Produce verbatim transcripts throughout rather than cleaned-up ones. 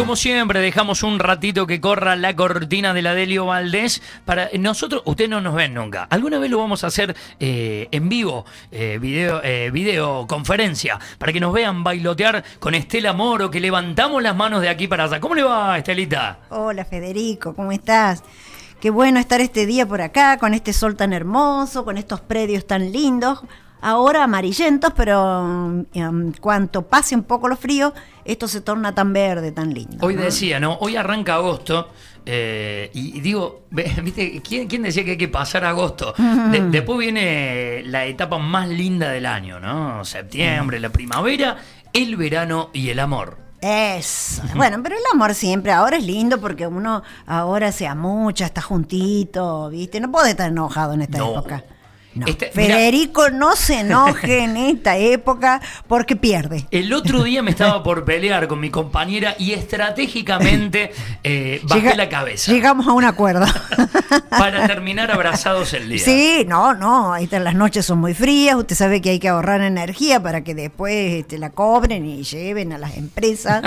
como siempre, dejamos un ratito que corra la cortina de la Delio Valdés. Para nosotros, ustedes no nos ven nunca. Alguna vez lo vamos a hacer eh, en vivo, eh, video, eh, videoconferencia, para que nos vean bailotear con Estela Moro, que levantamos las manos de aquí para allá. ¿Cómo le va, Estelita? Hola, Federico, ¿cómo estás? Qué bueno estar este día por acá, con este sol tan hermoso, con estos predios tan lindos. Ahora amarillentos, pero um, cuanto pase un poco lo frío, esto se torna tan verde, tan lindo. Hoy ¿no? decía, ¿no? Hoy arranca agosto eh, y, y digo, ¿viste? ¿Quién, ¿Quién decía que hay que pasar agosto? Uh-huh. De, después viene la etapa más linda del año, ¿no? Septiembre, uh-huh. La primavera, el verano y el amor. Eso. Bueno, pero el amor siempre, ahora es lindo porque uno ahora se amucha, está juntito, ¿viste? No puede estar enojado en esta no. época. No. Este, Federico, mira, no se enoje en esta época porque pierde. El otro día me estaba por pelear con mi compañera y estratégicamente eh, bajé Llega, la cabeza. Llegamos a un acuerdo. Para terminar abrazados el día. Sí, no, no, ahí están, las noches son muy frías, usted sabe que hay que ahorrar energía para que después este, la cobren y lleven a las empresas.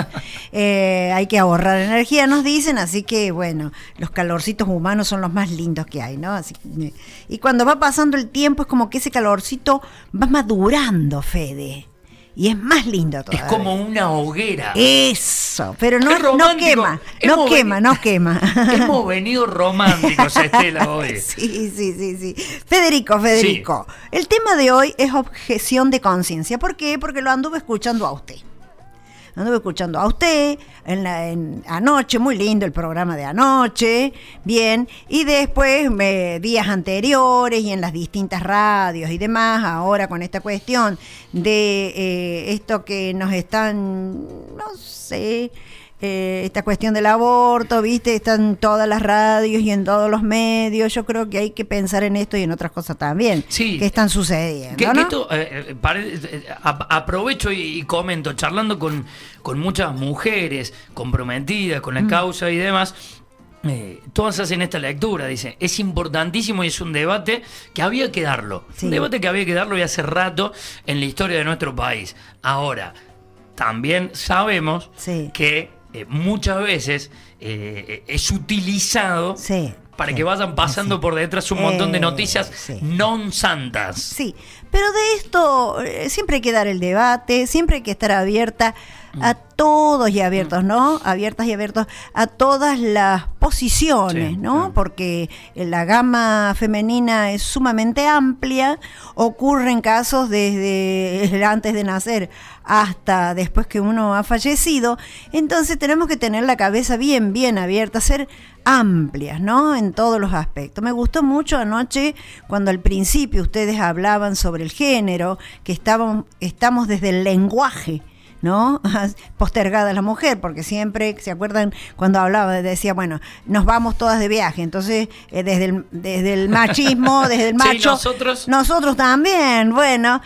eh, hay que ahorrar energía, nos dicen, así que bueno, los calorcitos humanos son los más lindos que hay, ¿no? Así, y cuando va pasando el tiempo, tiempo es como que ese calorcito va madurando, Fede, y es más lindo todavía. Es como una hoguera. Eso, pero no, no quema, no quema, venido, no quema. Hemos venido románticos, Estela, hoy. Sí, sí, sí, sí. Federico, Federico, sí. El tema de hoy es objeción de conciencia. ¿Por qué? Porque lo anduve escuchando a usted. Anduve escuchando a usted en la, en, anoche, muy lindo el programa de anoche, bien, y después me, días anteriores y en las distintas radios y demás, ahora con esta cuestión de eh, esto que nos están, no sé, eh, esta cuestión del aborto, viste, están en todas las radios y en todos los medios. Yo creo que hay que pensar en esto y en otras cosas también, sí, que están sucediendo, que, ¿no? que esto, eh, pare, eh, aprovecho y, y comento, charlando con, con muchas mujeres comprometidas con la mm. causa y demás, eh, todas hacen esta lectura, dicen, es importantísimo y es un debate que había que darlo, sí. Un debate que había que darlo y hace rato en la historia de nuestro país. Ahora, también sabemos sí. que Eh, muchas veces eh, es utilizado sí, para sí, que vayan pasando sí. por detrás un montón de noticias eh, sí. non santas. Sí, pero de esto eh, siempre hay que dar el debate, siempre hay que estar abierta a todos y abiertos, ¿no? Abiertas y abiertos a todas las posiciones, sí, ¿no? Sí. Porque la gama femenina es sumamente amplia, ocurren casos desde antes de nacer hasta después que uno ha fallecido, entonces tenemos que tener la cabeza bien, bien abierta, ser amplias, ¿no? En todos los aspectos. Me gustó mucho anoche cuando al principio ustedes hablaban sobre el género, que estábamos, estamos desde el lenguaje, ¿no? Postergada la mujer, porque siempre, ¿se acuerdan cuando hablaba? Decía, bueno, nos vamos todas de viaje, entonces eh, desde, el, desde el machismo, desde el macho, sí, nosotros nosotros también, bueno,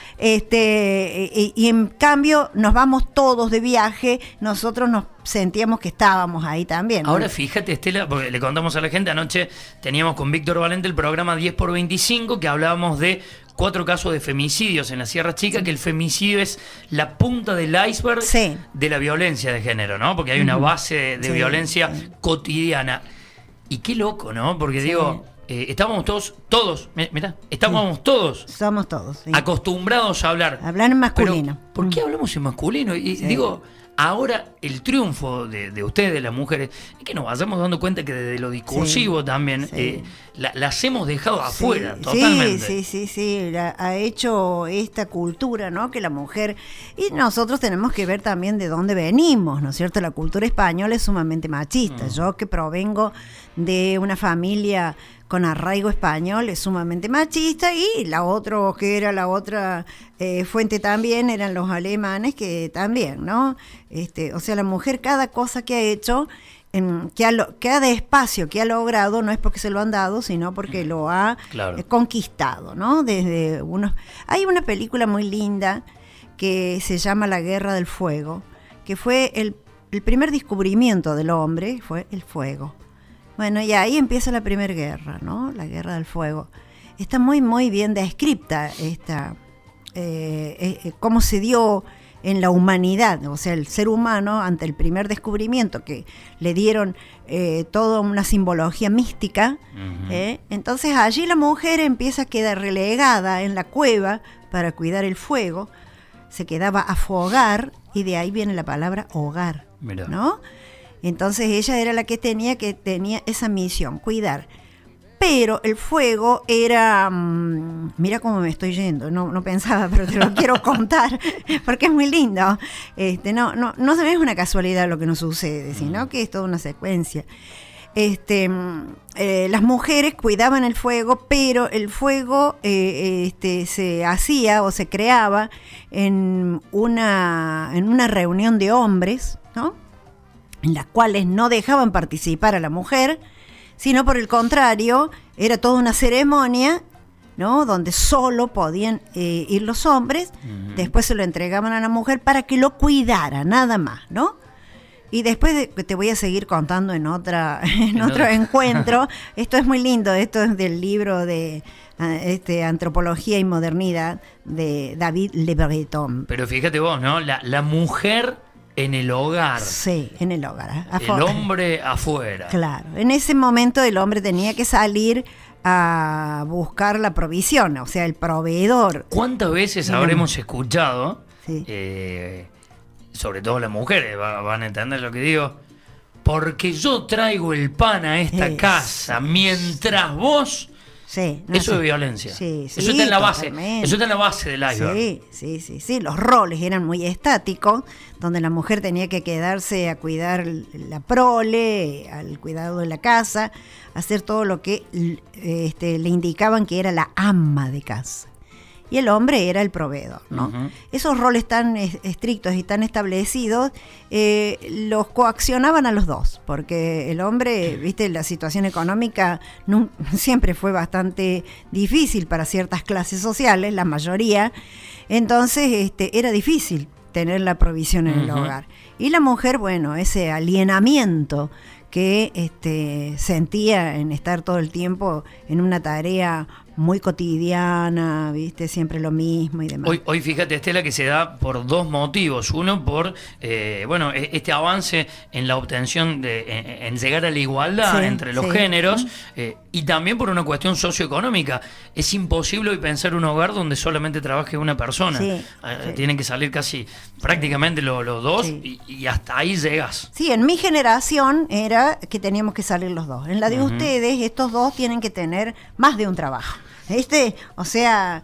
este y, y en cambio nos vamos todos de viaje, nosotros nos sentíamos que estábamos ahí también, ¿no? Ahora fíjate, Estela, porque le contamos a la gente, anoche teníamos con Víctor Valente el programa diez por veinticinco, que hablábamos de cuatro casos de femicidios en la Sierra Chica, sí. que el femicidio es la punta del iceberg sí. de la violencia de género, ¿no? Porque hay una base de sí, violencia sí. cotidiana. Y qué loco, ¿no? Porque sí. digo, eh, estábamos todos, todos, mirá, estábamos sí. todos. Somos todos. Sí. Acostumbrados a hablar. Hablar en masculino. Pero, ¿por qué hablamos en masculino? Y sí. digo, ahora el triunfo de, de ustedes, de las mujeres, es que nos vayamos dando cuenta que desde lo discursivo sí, también sí. Eh, la, las hemos dejado sí, afuera, totalmente. Sí, sí, sí, sí, la, ha hecho esta cultura, ¿no? Que la mujer, y nosotros tenemos que ver también de dónde venimos, ¿no es cierto? La cultura española es sumamente machista. Mm. Yo que provengo de una familia con arraigo español es sumamente machista, y la otra, que era la otra eh, fuente también, eran los alemanes, que también, ¿no? Este, o sea, la mujer, cada cosa que ha hecho, en, que ha, cada espacio que ha logrado, no es porque se lo han dado, sino porque lo ha claro. eh, conquistado, ¿no? Desde unos, hay una película muy linda que se llama La Guerra del Fuego, que fue el, el primer descubrimiento del hombre, fue el fuego. Bueno, y ahí empieza la primera guerra, ¿no? La Guerra del Fuego. Está muy, muy bien descripta esta, eh, eh, cómo se dio en la humanidad, o sea, el ser humano ante el primer descubrimiento que le dieron eh, toda una simbología mística, uh-huh. eh, entonces allí la mujer empieza a quedar relegada en la cueva para cuidar el fuego, se quedaba a fogar y de ahí viene la palabra hogar, Mirá. ¿no? Entonces ella era la que tenía que tenía esa misión, cuidar. Pero el fuego era, mmm, mira cómo me estoy yendo, no, no pensaba, pero te lo quiero contar, porque es muy lindo. Este, no, no, no es una casualidad lo que nos sucede, sino que es toda una secuencia. Este, eh, las mujeres cuidaban el fuego, pero el fuego eh, este, se hacía o se creaba en una, en una reunión de hombres, ¿no? En las cuales no dejaban participar a la mujer, sino por el contrario, era toda una ceremonia, ¿no? Donde solo podían eh, ir los hombres, uh-huh. después se lo entregaban a la mujer para que lo cuidara, nada más, ¿no? Y después de, te voy a seguir contando en otra en otro no. encuentro. Esto es muy lindo, esto es del libro de este, Antropología y Modernidad de David Le Breton. Pero fíjate vos, ¿no? La, la mujer en el hogar. Sí, en el hogar. El hombre afuera. Claro. En ese momento el hombre tenía que salir a buscar la provisión, o sea, el proveedor. ¿Cuántas veces habremos escuchado, sí. eh, sobre todo las mujeres va, van a entender lo que digo, porque yo traigo el pan a esta es, casa, mientras vos... Sí, no, eso sí. es violencia. Sí, sí, eso está en la base. Totalmente. Eso está en la base del iceberg. Sí, sí, sí, sí. Los roles eran muy estáticos, donde la mujer tenía que quedarse a cuidar la prole, al cuidado de la casa, hacer todo lo que este, le indicaban que era la ama de casa. Y el hombre era el proveedor, ¿no? Uh-huh. Esos roles tan es, estrictos y tan establecidos eh, los coaccionaban a los dos, porque el hombre, viste, la situación económica no, siempre fue bastante difícil para ciertas clases sociales, la mayoría, entonces este, era difícil tener la provisión en uh-huh. el hogar. Y la mujer, bueno, ese alienamiento que este, sentía en estar todo el tiempo en una tarea muy cotidiana, viste, siempre lo mismo y demás. Hoy, hoy fíjate, Estela, que se da por dos motivos. Uno, por eh, bueno, este avance en la obtención de, en, en llegar a la igualdad sí, entre los sí. géneros, eh, y también por una cuestión socioeconómica. Es imposible hoy pensar un hogar donde solamente trabaje una persona. Sí, eh, sí. Tienen que salir casi prácticamente los, los dos sí. y, y hasta ahí llegas. Sí, en mi generación era que teníamos que salir los dos. En la de uh-huh. ustedes, estos dos tienen que tener más de un trabajo. Este, o sea,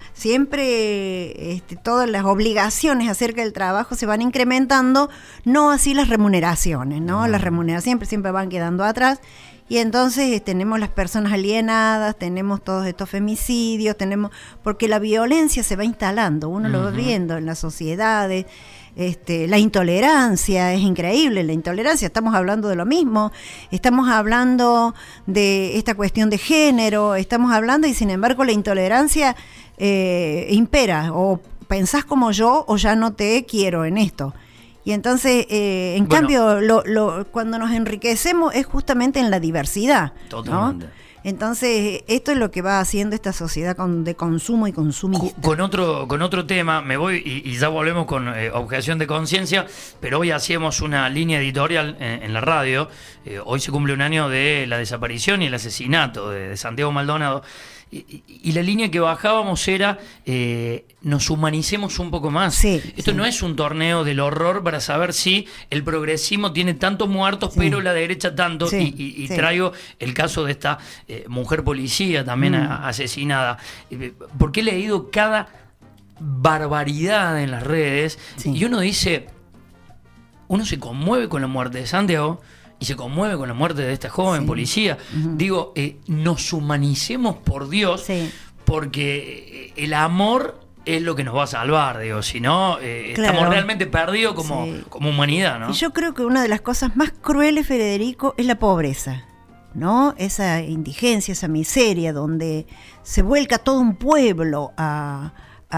siempre este, todas las obligaciones acerca del trabajo se van incrementando, no así las remuneraciones, ¿no? Las remuneraciones siempre, siempre van quedando atrás. Y entonces tenemos las personas alienadas, tenemos todos estos femicidios, tenemos porque la violencia se va instalando, uno uh-huh. lo va viendo en las sociedades. Este, la intolerancia es increíble, la intolerancia, estamos hablando de lo mismo, estamos hablando de esta cuestión de género, estamos hablando y sin embargo la intolerancia eh, impera, o pensás como yo o ya no te quiero en esto. Y entonces, eh, en bueno, cambio, lo, lo, cuando nos enriquecemos es justamente en la diversidad, totalmente. ¿no? Entonces, esto es lo que va haciendo esta sociedad con, de consumo y consumista. Con otro, con otro tema, me voy y, y ya volvemos con eh, objeción de conciencia, pero hoy hacíamos una línea editorial en, en la radio. Eh, hoy se cumple un año de la desaparición y el asesinato de, de Santiago Maldonado. Y, y la línea que bajábamos era eh, nos humanicemos un poco más. Sí, Esto sí. no es un torneo del horror para saber si el progresismo tiene tantos muertos, sí. pero la derecha tanto. Sí, y y, y sí. traigo el caso de esta eh, mujer policía también mm. a, asesinada. Porque he leído cada barbaridad en las redes sí. y uno dice, uno se conmueve con la muerte de Santiago y se conmueve con la muerte de esta joven sí. policía. Uh-huh. Digo, eh, nos humanicemos, por Dios, sí. porque el amor es lo que nos va a salvar, digo, si no, eh, claro. estamos realmente perdidos como, sí. como humanidad, ¿no? Y yo creo que una de las cosas más crueles, Federico, es la pobreza, ¿no? Esa indigencia, esa miseria, donde se vuelca todo un pueblo a... a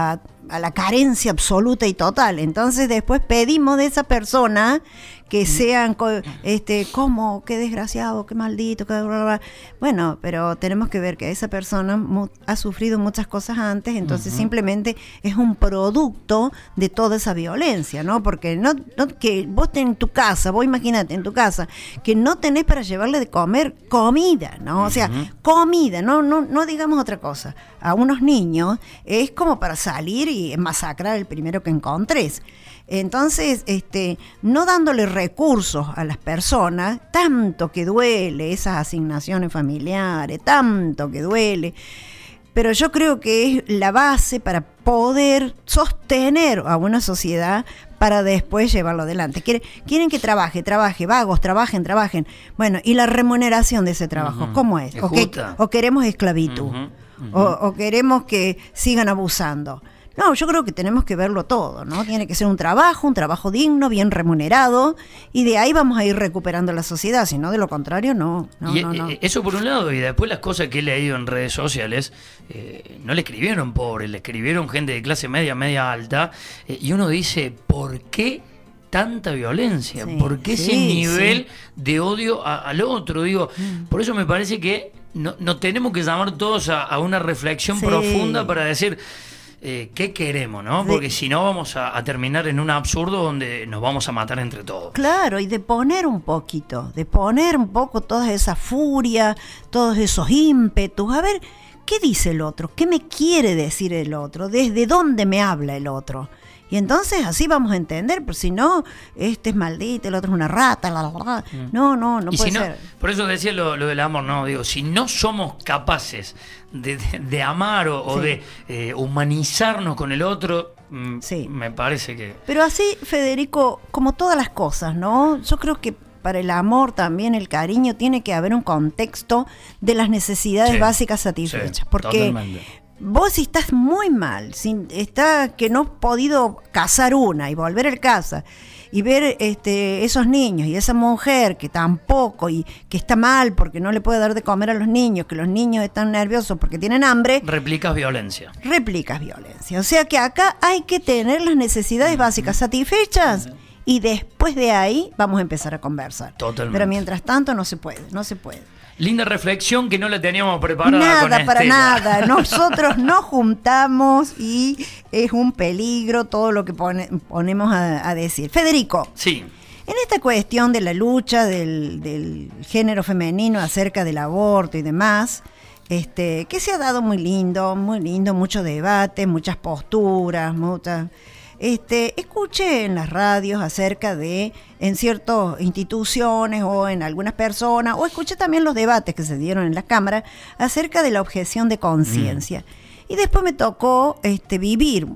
a la carencia absoluta y total. Entonces después pedimos de esa persona que sean, este, ¿cómo? Qué desgraciado, qué maldito, qué bla, bla, bla. Bueno, pero tenemos que ver que esa persona mu- ha sufrido muchas cosas antes, entonces uh-huh. simplemente es un producto de toda esa violencia, ¿no? Porque no, no que vos tenés en tu casa, vos imagínate en tu casa, que no tenés para llevarle de comer comida, ¿no? O sea, uh-huh. comida, no, no, no digamos otra cosa. A unos niños es como para salir y masacrar el primero que encontres. Entonces, este, no dándole recursos a las personas, tanto que duele esas asignaciones familiares, tanto que duele, pero yo creo que es la base para poder sostener a una sociedad para después llevarlo adelante. Quieren, quieren que trabaje, trabaje, vagos, trabajen, trabajen. Bueno, ¿y la remuneración de ese trabajo? Uh-huh. ¿Cómo es? ¿O, que, ¿O queremos esclavitud? Uh-huh. Uh-huh. O, ¿O queremos que sigan abusando? No, yo creo que tenemos que verlo todo, ¿no? Tiene que ser un trabajo, un trabajo digno, bien remunerado, y de ahí vamos a ir recuperando la sociedad, si no, de lo contrario, no. no, y no, no. Eso por un lado, y después las cosas que he leído en redes sociales, eh, no le escribieron pobres, le escribieron gente de clase media, media alta, eh, y uno dice, ¿por qué tanta violencia? Sí, ¿Por qué sí, ese nivel sí. de odio a, al otro? Digo, mm. por eso me parece que no, no tenemos que llamar todos a, a una reflexión sí. profunda para decir... Eh, ¿qué queremos, no? Porque si no vamos a, a terminar en un absurdo donde nos vamos a matar entre todos. Claro, y de poner un poquito, de poner un poco toda esa furia, todos esos ímpetus. A ver, ¿qué dice el otro? ¿Qué me quiere decir el otro? ¿Desde dónde me habla el otro? Y entonces así vamos a entender, pero si no, este es maldito, el otro es una rata, la, la, la. no, no, no y puede si ser. No, por eso decía lo, lo del amor, no, digo, si no somos capaces de, de, de amar o, sí. o de eh, humanizarnos con el otro, mm, sí. me parece que... Pero así, Federico, como todas las cosas, ¿no? Yo creo que para el amor también, el cariño, tiene que haber un contexto de las necesidades sí. básicas satisfechas, sí, porque... Totalmente. Vos si estás muy mal, si está que no has podido casar una y volver a casa y ver este, esos niños y esa mujer que tampoco y que está mal porque no le puede dar de comer a los niños, que los niños están nerviosos porque tienen hambre. Replicas violencia. Replicas violencia. O sea que acá hay que tener las necesidades básicas satisfechas y después de ahí vamos a empezar a conversar. Totalmente. Pero mientras tanto no se puede, no se puede. Linda reflexión que no la teníamos preparada. Nada, con para Estela. nada. Nosotros nos juntamos y es un peligro todo lo que pone, ponemos a, a decir. Federico. Sí. En esta cuestión de la lucha del, del género femenino acerca del aborto y demás, este, que se ha dado muy lindo, muy lindo, mucho debate, muchas posturas, muchas... Este, escuché en las radios acerca de, en ciertas instituciones o en algunas personas, o escuché también los debates que se dieron en las cámaras acerca de la objeción de conciencia. Mm. Y después me tocó este, vivir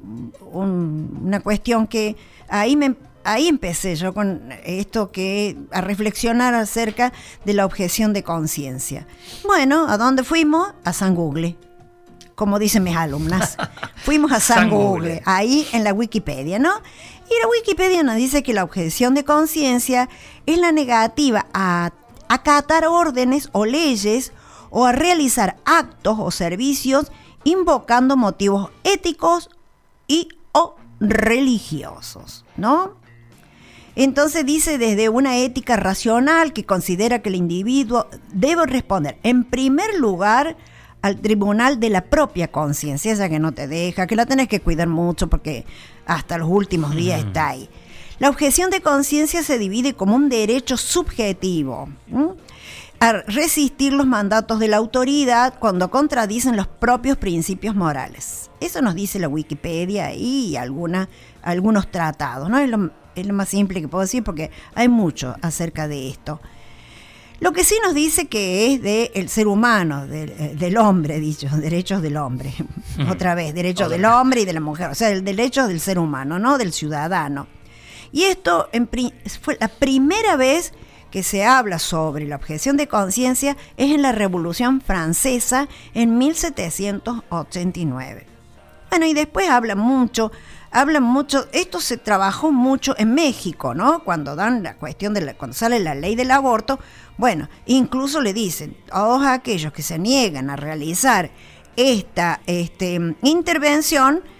un, una cuestión que ahí me ahí empecé yo con esto que a reflexionar acerca de la objeción de conciencia. Bueno, ¿a dónde fuimos? A San Google. Como dicen mis alumnas, fuimos a San, San Google, Google, ahí en la Wikipedia, ¿no? Y la Wikipedia nos dice que la objeción de conciencia es la negativa a acatar órdenes o leyes o a realizar actos o servicios invocando motivos éticos y o religiosos, ¿no? Entonces dice desde una ética racional que considera que el individuo debe responder en primer lugar al tribunal de la propia conciencia, esa que no te deja, que la tenés que cuidar mucho porque hasta los últimos días mm. está ahí. La objeción de conciencia se divide como un derecho subjetivo ¿m? a resistir los mandatos de la autoridad cuando contradicen los propios principios morales. Eso nos dice la Wikipedia y alguna, algunos tratados, ¿no? Es lo, es lo más simple que puedo decir porque hay mucho acerca de esto. Lo que sí nos dice que es del ser humano, de, del hombre, dicho, derechos del hombre. Mm. Otra vez, derechos Otra. del hombre y de la mujer, o sea, el derecho del ser humano, ¿no? Del ciudadano. Y esto en pri- fue la primera vez que se habla sobre la objeción de conciencia es en la Revolución Francesa en mil setecientos ochenta y nueve. Bueno, y después habla mucho... Hablan mucho, esto se trabajó mucho en México, ¿no? Cuando dan la cuestión de la, cuando sale la ley del aborto, bueno, incluso le dicen, todos aquellos que se niegan a realizar esta este, intervención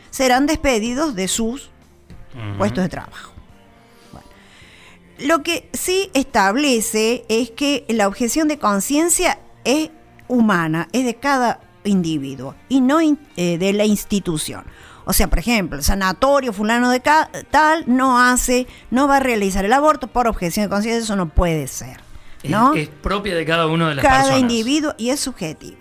serán despedidos de sus uh-huh. puestos de trabajo. Bueno, lo que sí establece es que la objeción de conciencia es humana, es de cada individuo y no eh, de la institución. O sea, por ejemplo, el sanatorio fulano de ca- tal no hace, no va a realizar el aborto por objeción de conciencia, eso no puede ser, ¿no? Es, es propia de cada uno de las cada personas. Cada individuo y es subjetivo.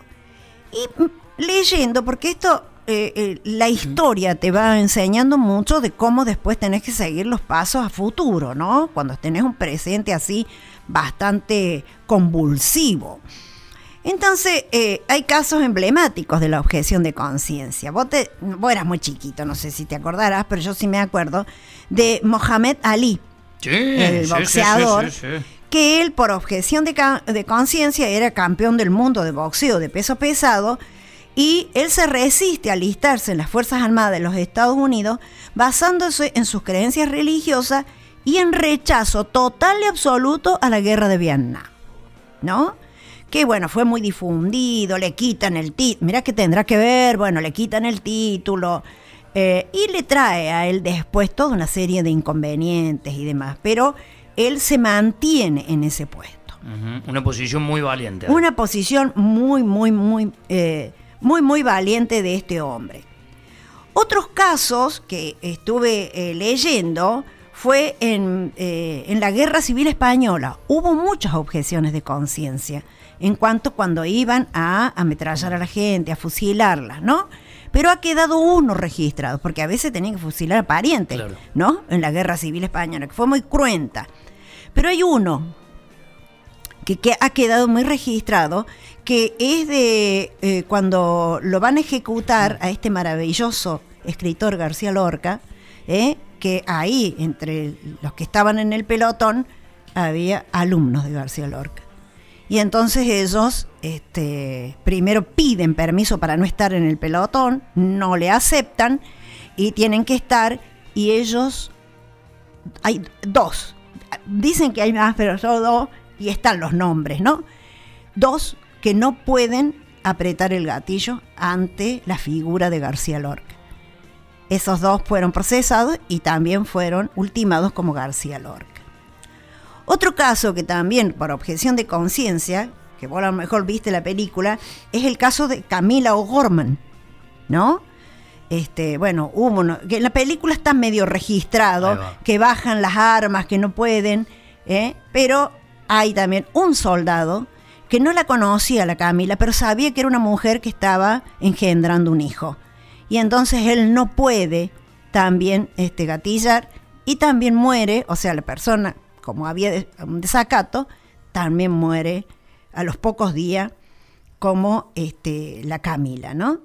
Y leyendo, porque esto, eh, eh, la historia te va enseñando mucho de cómo después tenés que seguir los pasos a futuro, ¿no? Cuando tenés un presente así bastante convulsivo. Entonces, eh, hay casos emblemáticos de la objeción de conciencia. Vos, te, vos eras muy chiquito, no sé si te acordarás, pero yo sí me acuerdo de Mohamed Ali, sí, el sí, boxeador, sí, sí, sí. que él, por objeción de, ca- de conciencia, era campeón del mundo de boxeo de peso pesado, y él se resiste a alistarse en las Fuerzas Armadas de los Estados Unidos basándose en sus creencias religiosas y en rechazo total y absoluto a la guerra de Vietnam, ¿no? Que bueno, fue muy difundido, le quitan el título, mirá que tendrá que ver, bueno, le quitan el título, eh, y le trae a él después toda una serie de inconvenientes y demás, pero él se mantiene en ese puesto. Uh-huh. Una posición muy valiente. Una posición muy, muy, muy, eh, muy, muy valiente de este hombre. Otros casos que estuve eh, leyendo fue en, eh, en la Guerra Civil Española. Hubo muchas objeciones de conciencia en cuanto cuando iban a ametrallar a la gente, a fusilarla, ¿no? Pero ha quedado uno registrado, porque a veces tenían que fusilar a parientes, claro, ¿no? En la Guerra Civil Española, que fue muy cruenta. Pero hay uno que, que ha quedado muy registrado, que es de eh, cuando lo van a ejecutar a este maravilloso escritor García Lorca, ¿eh? que ahí, entre los que estaban en el pelotón, había alumnos de García Lorca. Y entonces ellos este, primero piden permiso para no estar en el pelotón, no le aceptan y tienen que estar, y ellos, hay dos, dicen que hay más, pero son dos, y están los nombres, ¿no? Dos que no pueden apretar el gatillo ante la figura de García Lorca. Esos dos fueron procesados y también fueron ultimados como García Lorca. Otro caso que también, por objeción de conciencia, que vos a lo mejor viste la película, es el caso de Camila O'Gorman, ¿no? Este, bueno, hubo uno, que en la película está medio registrado, que bajan las armas, que no pueden, ¿eh? Pero hay también un soldado que no la conocía, la Camila, pero sabía que era una mujer que estaba engendrando un hijo. Y entonces él no puede también este, gatillar y también muere, o sea, la persona, como había un desacato, también muere a los pocos días como este, la Camila, ¿no?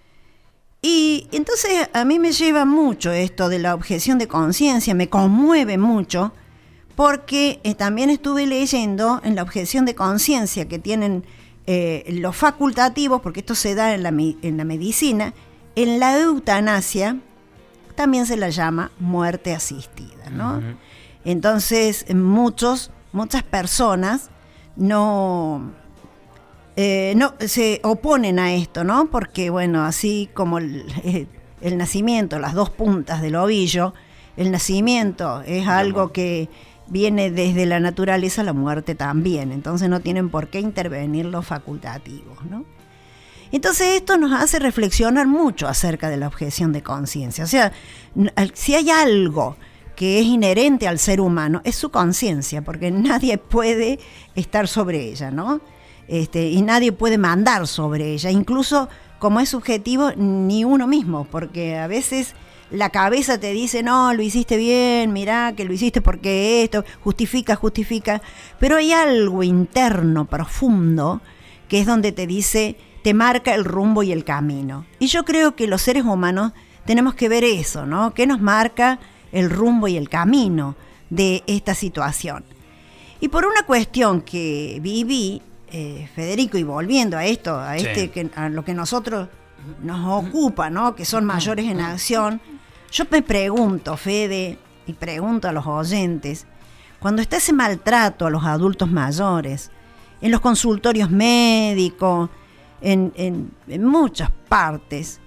Y entonces a mí me lleva mucho esto de la objeción de conciencia, me conmueve mucho, porque eh, también estuve leyendo en la objeción de conciencia que tienen eh, los facultativos, porque esto se da en la, en la medicina, en la eutanasia también se la llama muerte asistida, ¿no? Uh-huh. Entonces muchos, muchas personas no, eh, no se oponen a esto, ¿no? Porque bueno, así como el, el, el nacimiento, las dos puntas del ovillo, el nacimiento es algo que viene desde la naturaleza, la muerte también, entonces no tienen por qué intervenir los facultativos, ¿no? Entonces esto nos hace reflexionar mucho acerca de la objeción de conciencia. O sea, si hay algo que es inherente al ser humano, es su conciencia, porque nadie puede estar sobre ella, ¿no? Este, y nadie puede mandar sobre ella, incluso como es subjetivo, ni uno mismo, porque a veces la cabeza te dice, no, lo hiciste bien, mirá que lo hiciste porque esto, justifica, justifica, pero hay algo interno, profundo, que es donde te dice, te marca el rumbo y el camino. Y yo creo que los seres humanos tenemos que ver eso, ¿no? ¿Qué nos marca el rumbo y el camino de esta situación? Y por una cuestión que viví, eh, Federico, y volviendo a esto, a, este, sí. que, a lo que nosotros nos ocupa, ¿no? Que son mayores en acción, yo me pregunto, Fede, y pregunto a los oyentes, cuando está ese maltrato a los adultos mayores, en los consultorios médicos, en, en, en muchas partes,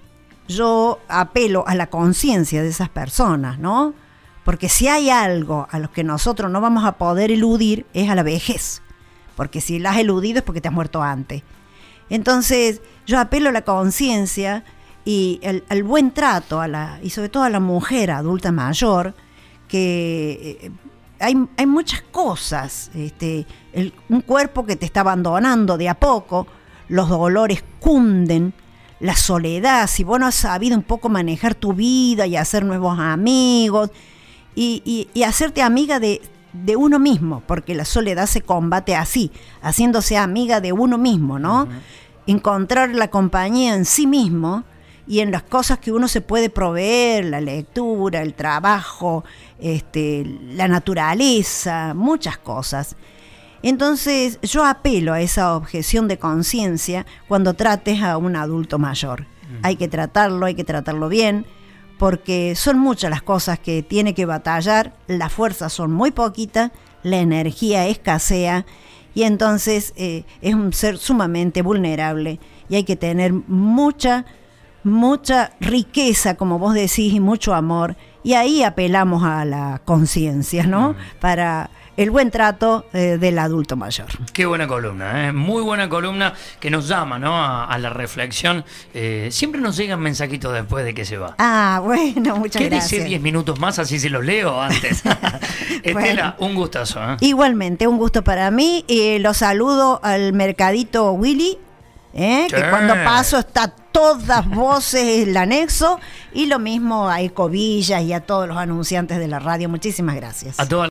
yo apelo a la conciencia de esas personas, ¿no? Porque si hay algo a los que nosotros no vamos a poder eludir es a la vejez. Porque si la has eludido es porque te has muerto antes. Entonces, yo apelo a la conciencia y el, el buen trato, a la, y sobre todo a la mujer adulta mayor, que eh, hay, hay muchas cosas. Este, el, un cuerpo que te está abandonando de a poco, los dolores cunden, la soledad, si vos no has sabido un poco manejar tu vida y hacer nuevos amigos, y, y, y hacerte amiga de, de uno mismo, porque la soledad se combate así, haciéndose amiga de uno mismo, ¿no? Uh-huh. Encontrar la compañía en sí mismo y en las cosas que uno se puede proveer, la lectura, el trabajo, este, la naturaleza, muchas cosas. Entonces yo apelo a esa objeción de conciencia cuando trates a un adulto mayor. Uh-huh. Hay que tratarlo, hay que tratarlo bien, porque son muchas las cosas que tiene que batallar, las fuerzas son muy poquitas, la energía escasea, y entonces eh, es un ser sumamente vulnerable y hay que tener mucha, mucha riqueza, como vos decís, y mucho amor, y ahí apelamos a la conciencia, ¿no? Uh-huh. Para el buen trato eh, del adulto mayor. Qué buena columna, ¿eh? Muy buena columna que nos llama, ¿no? a, a la reflexión. Eh, siempre nos llegan mensajitos después de que se va. Ah, bueno, muchas ¿Qué gracias. ¿Qué dice diez minutos más? Así se los leo antes. Estela, bueno, un gustazo. ¿eh? Igualmente, un gusto para mí. Eh, los saludo al Mercadito Willy, ¿eh? Sí. Que cuando paso está todas voces el anexo, y lo mismo a Ecovillas y a todos los anunciantes de la radio. Muchísimas gracias. A todas